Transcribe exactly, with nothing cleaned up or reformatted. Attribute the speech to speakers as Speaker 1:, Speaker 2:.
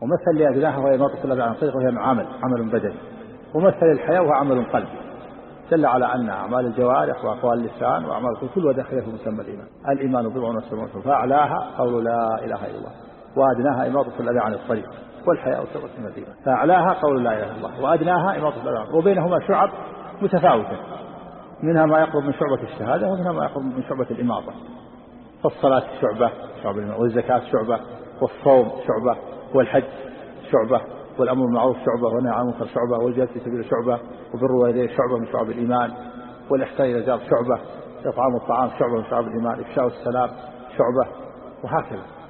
Speaker 1: ومثل لأدناها وهي إماطة الأذى عن الطريق وهي عمل عمل بدني، ومثل الحياة وهو عمل قلبي، دل على أن أعمال الجوارح وأقوال اللسان وأعمال القلوب كلها داخلة في مسمى الإيمان. الإيمان بضع وسبعون، فأعلاها قول لا إله إلا الله، وأدناها إماطة الأذى عن الطريق، والحياء شعبة من الإيمان. فأعلاها قول لا إله إلا الله، وأدناها إماطة الأذى عن الطريق، وبينهما شعب متفاوتة، منها ما يقرب من شعبة الشهادة ومنها ما يقرب من شعبة الإماطة. فالصلاة شعبة شعبة، والزكاة شعبة، والصوم شعبة، والحج شعبة، والأمر بالمعروف شعبة، والنهي عن المنكر شعبة، والجهاد في سبيل شعبة، وبر الوالدين شعبة من شعب الإيمان، والإحسان إلى الجار شعبة، إطعام الطعام شعبة من شعب الإيمان، إفشاء السلام شعبة، وهكذا.